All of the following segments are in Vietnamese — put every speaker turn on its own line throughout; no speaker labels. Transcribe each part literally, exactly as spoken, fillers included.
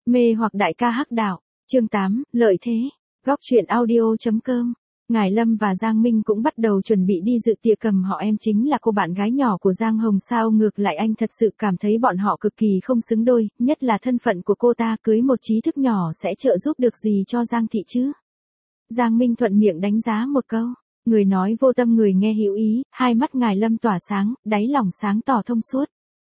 Mê hoặc đại ca hắc đạo, chương tám, lợi thế, góc truyện audio.com. Ngài Lâm và Giang Minh cũng bắt đầu chuẩn bị đi dự tiệc cầm họ em chính là cô bạn gái nhỏ của Giang Hồng sao ngược lại anh thật sự cảm thấy bọn họ cực kỳ không xứng đôi, nhất là thân phận của cô ta cưới một trí thức nhỏ sẽ trợ giúp được gì cho Giang thị chứ. Giang Minh thuận miệng đánh giá một câu, người nói vô tâm người nghe hữu ý, hai mắt Ngài Lâm tỏa sáng, đáy lòng sáng tỏ thông suốt.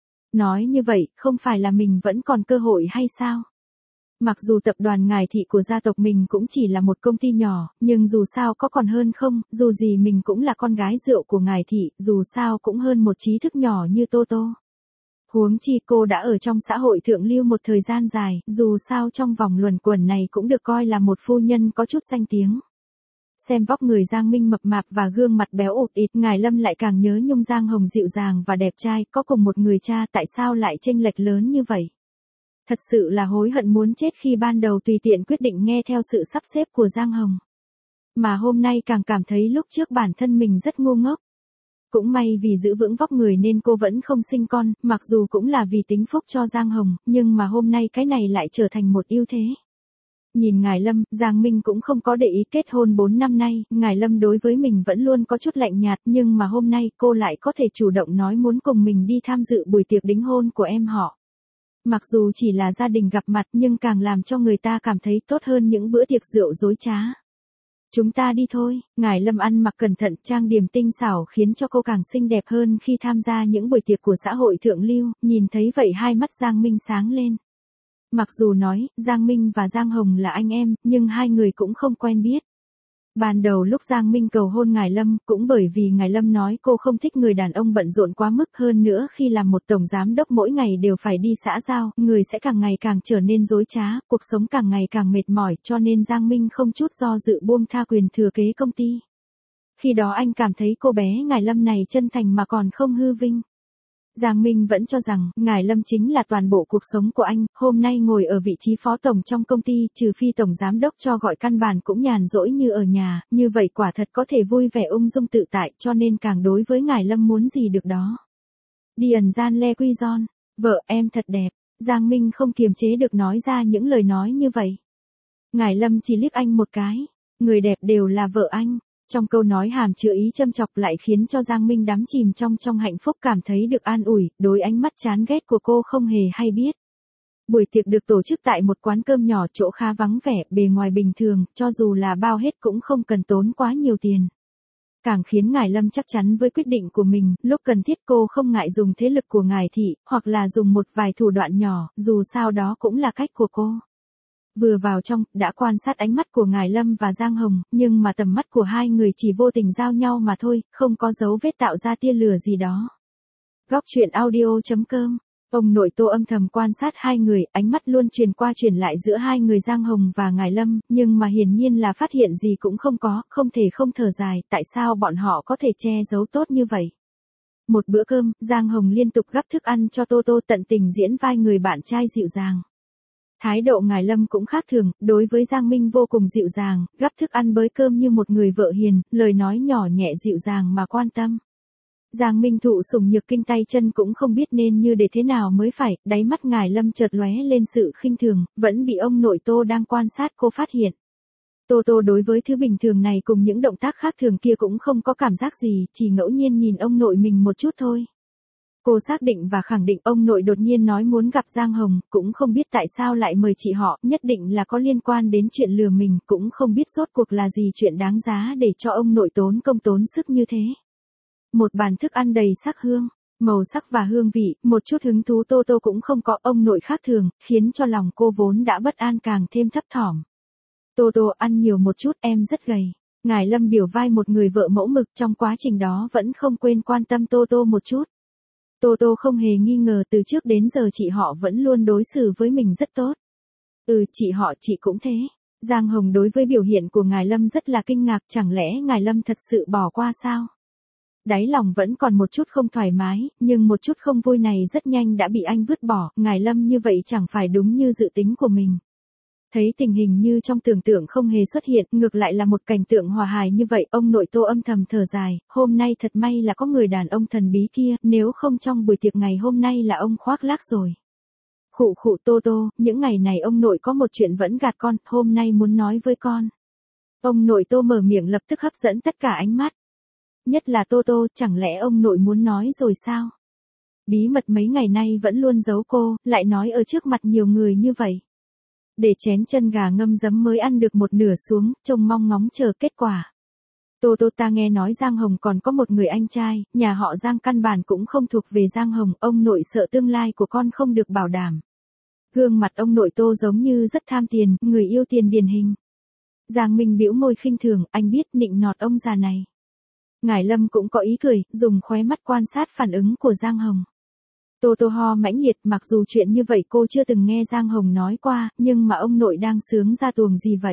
Nói như vậy, không phải là mình vẫn còn cơ hội hay sao? Mặc dù tập đoàn Ngài thị của gia tộc mình cũng chỉ là một công ty nhỏ, nhưng dù sao có còn hơn không, dù gì mình cũng là con gái rượu của Ngài thị, dù sao cũng hơn một trí thức nhỏ như Tô Tô. Huống chi cô đã ở trong xã hội thượng lưu một thời gian dài, dù sao trong vòng luẩn quẩn này cũng được coi là một phu nhân có chút danh tiếng. Xem vóc người Giang Minh mập mạp và gương mặt béo ụt ịt, Ngài Lâm lại càng nhớ nhung Giang Hồng dịu dàng và đẹp trai, có cùng một người cha tại sao lại chênh lệch lớn như vậy. Thật sự là hối hận muốn chết khi ban đầu tùy tiện quyết định nghe theo sự sắp xếp của Giang Hồng. Mà hôm nay càng cảm thấy lúc trước bản thân mình rất ngu ngốc. Cũng may vì giữ vững vóc người nên cô vẫn không sinh con, mặc dù cũng là vì tính phúc cho Giang Hồng, nhưng mà hôm nay cái này lại trở thành một ưu thế. Nhìn Ngài Lâm, Giang Minh cũng không có để ý kết hôn bốn năm nay, Ngài Lâm đối với mình vẫn luôn có chút lạnh nhạt, nhưng mà hôm nay cô lại có thể chủ động nói muốn cùng mình đi tham dự buổi tiệc đính hôn của em họ. Mặc dù chỉ là gia đình gặp mặt nhưng càng làm cho người ta cảm thấy tốt hơn những bữa tiệc rượu dối trá. Chúng ta đi thôi, Ngài Lâm ăn mặc cẩn thận trang điểm tinh xảo khiến cho cô càng xinh đẹp hơn khi tham gia những buổi tiệc của xã hội thượng lưu, nhìn thấy vậy hai mắt Giang Minh sáng lên. Mặc dù nói, Giang Minh và Giang Hồng là anh em, nhưng hai người cũng không quen biết. Ban đầu lúc Giang Minh cầu hôn Ngài Lâm, cũng bởi vì Ngài Lâm nói cô không thích người đàn ông bận rộn quá mức hơn nữa khi làm một tổng giám đốc mỗi ngày đều phải đi xã giao, người sẽ càng ngày càng trở nên dối trá, cuộc sống càng ngày càng mệt mỏi cho nên Giang Minh không chút do dự buông tha quyền thừa kế công ty. Khi đó anh cảm thấy cô bé Ngài Lâm này chân thành mà còn không hư vinh. Giang Minh vẫn cho rằng, Ngài Lâm chính là toàn bộ cuộc sống của anh, hôm nay ngồi ở vị trí phó tổng trong công ty, trừ phi tổng giám đốc cho gọi căn bản cũng nhàn rỗi như ở nhà, như vậy quả thật có thể vui vẻ ung dung tự tại, cho nên càng đối với Ngài Lâm muốn gì được đó. Đi ẩn gian le quy giòn, vợ em thật đẹp, Giang Minh không kiềm chế được nói ra những lời nói như vậy. Ngài Lâm chỉ liếc anh một cái, người đẹp đều là vợ anh. Trong câu nói hàm chứa ý châm chọc lại khiến cho Giang Minh đắm chìm trong trong hạnh phúc cảm thấy được an ủi, đối ánh mắt chán ghét của cô không hề hay biết. Buổi tiệc được tổ chức tại một quán cơm nhỏ chỗ khá vắng vẻ, bề ngoài bình thường, cho dù là bao hết cũng không cần tốn quá nhiều tiền. Càng khiến Ngài Lâm chắc chắn với quyết định của mình, lúc cần thiết cô không ngại dùng thế lực của Ngài thị, hoặc là dùng một vài thủ đoạn nhỏ, dù sao đó cũng là cách của cô. Vừa vào trong, đã quan sát ánh mắt của Ngài Lâm và Giang Hồng, nhưng mà tầm mắt của hai người chỉ vô tình giao nhau mà thôi, không có dấu vết tạo ra tia lửa gì đó. Góc truyện audio.com. Ông nội Tô âm thầm quan sát hai người, ánh mắt luôn truyền qua truyền lại giữa hai người Giang Hồng và Ngài Lâm, nhưng mà hiển nhiên là phát hiện gì cũng không có, không thể không thở dài, tại sao bọn họ có thể che giấu tốt như vậy. Một bữa cơm, Giang Hồng liên tục gắp thức ăn cho Tô Tô tận tình diễn vai người bạn trai dịu dàng. Thái độ Ngài Lâm cũng khác thường, đối với Giang Minh vô cùng dịu dàng, gắp thức ăn bới cơm như một người vợ hiền, lời nói nhỏ nhẹ dịu dàng mà quan tâm. Giang Minh thụ sủng nhược kinh tay chân cũng không biết nên như để thế nào mới phải, đáy mắt Ngài Lâm chợt lóe lên sự khinh thường, vẫn bị ông nội Tô đang quan sát cô phát hiện. Tô Tô đối với thứ bình thường này cùng những động tác khác thường kia cũng không có cảm giác gì, chỉ ngẫu nhiên nhìn ông nội mình một chút thôi. Cô xác định và khẳng định ông nội đột nhiên nói muốn gặp Giang Hồng, cũng không biết tại sao lại mời chị họ, nhất định là có liên quan đến chuyện lừa mình, cũng không biết rốt cuộc là gì chuyện đáng giá để cho ông nội tốn công tốn sức như thế. Một bàn thức ăn đầy sắc hương, màu sắc và hương vị, một chút hứng thú Tô Tô cũng không có, ông nội khác thường, khiến cho lòng cô vốn đã bất an càng thêm thấp thỏm. Tô Tô ăn nhiều một chút, em rất gầy. Ngài Lâm biểu vai một người vợ mẫu mực trong quá trình đó vẫn không quên quan tâm Tô Tô một chút. Tô Tô không hề nghi ngờ từ trước đến giờ chị họ vẫn luôn đối xử với mình rất tốt. Ừ, chị họ chị cũng thế. Giang Hồng đối với biểu hiện của Ngài Lâm rất là kinh ngạc, chẳng lẽ Ngài Lâm thật sự bỏ qua sao? Đáy lòng vẫn còn một chút không thoải mái, nhưng một chút không vui này rất nhanh đã bị anh vứt bỏ, Ngài Lâm như vậy chẳng phải đúng như dự tính của mình. Thấy tình hình như trong tưởng tượng không hề xuất hiện, ngược lại là một cảnh tượng hòa hài như vậy, ông nội Tô âm thầm thở dài, hôm nay thật may là có người đàn ông thần bí kia, nếu không trong buổi tiệc ngày hôm nay là ông khoác lác rồi. Khụ khụ Tô Tô, những ngày này ông nội có một chuyện vẫn gạt con, hôm nay muốn nói với con. Ông nội Tô mở miệng lập tức hấp dẫn tất cả ánh mắt. Nhất là Tô Tô, chẳng lẽ ông nội muốn nói rồi sao? Bí mật mấy ngày nay vẫn luôn giấu cô, lại nói ở trước mặt nhiều người như vậy. Để chén chân gà ngâm giấm mới ăn được một nửa xuống, trông mong ngóng chờ kết quả. Tô Tô, ta nghe nói Giang Hồng còn có một người anh trai, nhà họ Giang căn bản cũng không thuộc về Giang Hồng, ông nội sợ tương lai của con không được bảo đảm. Gương mặt ông nội Tô giống như rất tham tiền, người yêu tiền điển hình. Giang Minh bĩu môi khinh thường, anh biết nịnh nọt ông già này. Ngải Lâm cũng có ý cười, dùng khóe mắt quan sát phản ứng của Giang Hồng. Tô Tô ho mãnh liệt, mặc dù chuyện như vậy cô chưa từng nghe Giang Hồng nói qua, nhưng mà ông nội đang sướng ra tuồng gì vậy?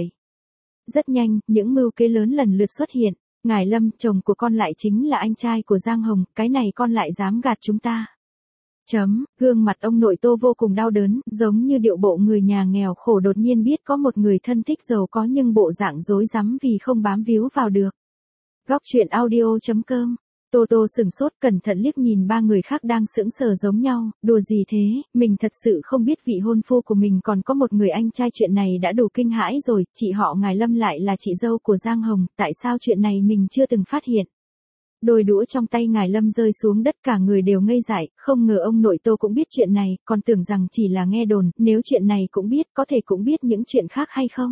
Rất nhanh, những mưu kế lớn lần lượt xuất hiện. Ngải Lâm, chồng của con lại chính là anh trai của Giang Hồng, cái này con lại dám gạt chúng ta. Chấm, gương mặt ông nội Tô vô cùng đau đớn, giống như điệu bộ người nhà nghèo khổ đột nhiên biết có một người thân thích giàu có nhưng bộ dạng rối rắm vì không bám víu vào được. Góc truyện audio chấm com. Tô Tô sừng sốt cẩn thận liếc nhìn ba người khác đang sững sờ giống nhau, đùa gì thế, mình thật sự không biết vị hôn phu của mình còn có một người anh trai, chuyện này đã đủ kinh hãi rồi, chị họ Ngải Lâm lại là chị dâu của Giang Hồng, tại sao chuyện này mình chưa từng phát hiện. Đôi đũa trong tay Ngải Lâm rơi xuống đất, cả người đều ngây dại, không ngờ ông nội Tô cũng biết chuyện này, còn tưởng rằng chỉ là nghe đồn, nếu chuyện này cũng biết, có thể cũng biết những chuyện khác hay không.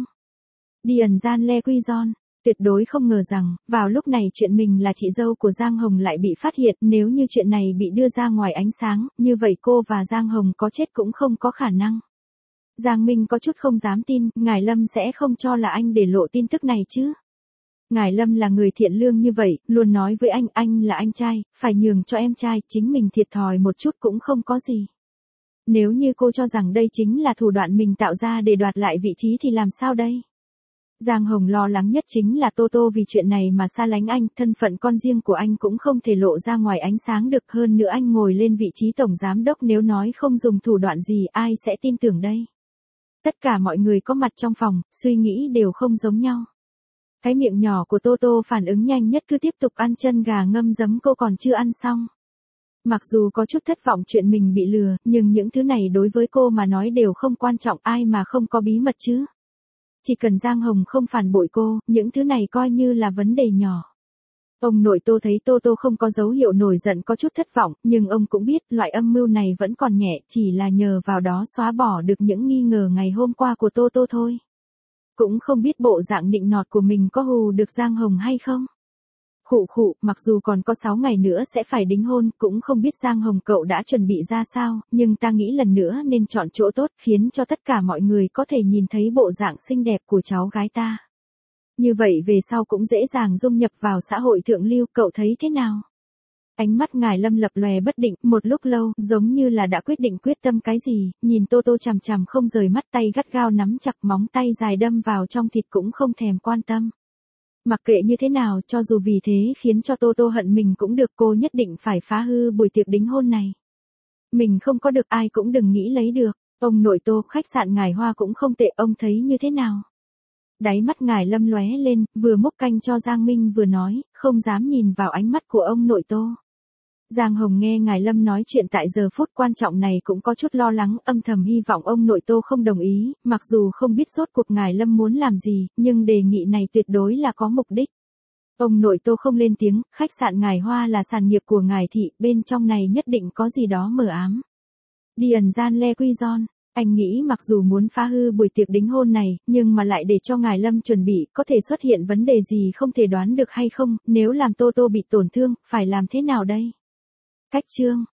Điền Gian Le Quy Giòn. Tuyệt đối không ngờ rằng, vào lúc này chuyện mình là chị dâu của Giang Hồng lại bị phát hiện, nếu như chuyện này bị đưa ra ngoài ánh sáng, như vậy cô và Giang Hồng có chết cũng không có khả năng. Giang Minh có chút không dám tin, Ngải Lâm sẽ không cho là anh để lộ tin tức này chứ. Ngải Lâm là người thiện lương như vậy, luôn nói với anh, anh là anh trai, phải nhường cho em trai, chính mình thiệt thòi một chút cũng không có gì. Nếu như cô cho rằng đây chính là thủ đoạn mình tạo ra để đoạt lại vị trí thì làm sao đây? Giang Hồng lo lắng nhất chính là Tô Tô vì chuyện này mà xa lánh anh, thân phận con riêng của anh cũng không thể lộ ra ngoài ánh sáng được, hơn nữa anh ngồi lên vị trí tổng giám đốc, nếu nói không dùng thủ đoạn gì ai sẽ tin tưởng đây. Tất cả mọi người có mặt trong phòng, suy nghĩ đều không giống nhau. Cái miệng nhỏ của Tô Tô phản ứng nhanh nhất, cứ tiếp tục ăn chân gà ngâm giấm, cô còn chưa ăn xong. Mặc dù có chút thất vọng chuyện mình bị lừa, nhưng những thứ này đối với cô mà nói đều không quan trọng, ai mà không có bí mật chứ. Chỉ cần Giang Hồng không phản bội cô, những thứ này coi như là vấn đề nhỏ. Ông nội Tô thấy Tô Tô không có dấu hiệu nổi giận, có chút thất vọng, nhưng ông cũng biết loại âm mưu này vẫn còn nhẹ, chỉ là nhờ vào đó xóa bỏ được những nghi ngờ ngày hôm qua của Tô Tô thôi. Cũng không biết bộ dạng nịnh nọt của mình có hù được Giang Hồng hay không. Khụ khụ, mặc dù còn có sáu ngày nữa sẽ phải đính hôn, cũng không biết Giang Hồng cậu đã chuẩn bị ra sao, nhưng ta nghĩ lần nữa nên chọn chỗ tốt, khiến cho tất cả mọi người có thể nhìn thấy bộ dạng xinh đẹp của cháu gái ta. Như vậy về sau cũng dễ dàng dung nhập vào xã hội thượng lưu, cậu thấy thế nào? Ánh mắt Ngải Lâm lập lòe bất định, một lúc lâu, giống như là đã quyết định quyết tâm cái gì, nhìn Tô Tô chằm chằm không rời mắt, tay gắt gao nắm chặt, móng tay dài đâm vào trong thịt cũng không thèm quan tâm. Mặc kệ như thế nào, cho dù vì thế khiến cho Tô Tô hận mình cũng được, cô nhất định phải phá hư buổi tiệc đính hôn này. Mình không có được ai cũng đừng nghĩ lấy được. Ông nội Tô, khách sạn Ngải Hoa cũng không tệ, ông thấy như thế nào? Đáy mắt Ngải Lâm lóe lên, vừa múc canh cho Giang Minh vừa nói, không dám nhìn vào ánh mắt của ông nội Tô. Giang Hồng nghe Ngải Lâm nói chuyện tại giờ phút quan trọng này cũng có chút lo lắng, âm thầm hy vọng ông nội Tô không đồng ý, mặc dù không biết rốt cuộc Ngải Lâm muốn làm gì, nhưng đề nghị này tuyệt đối là có mục đích. Ông nội Tô không lên tiếng, khách sạn Ngải Hoa là sản nghiệp của Ngải thị, bên trong này nhất định có gì đó mờ ám. Điền Gian Le Quy Giòn. Anh nghĩ mặc dù muốn phá hư buổi tiệc đính hôn này, nhưng mà lại để cho Ngải Lâm chuẩn bị, có thể xuất hiện vấn đề gì không thể đoán được hay không, nếu làm Tô Tô bị tổn thương, phải làm thế nào đây? Cách chương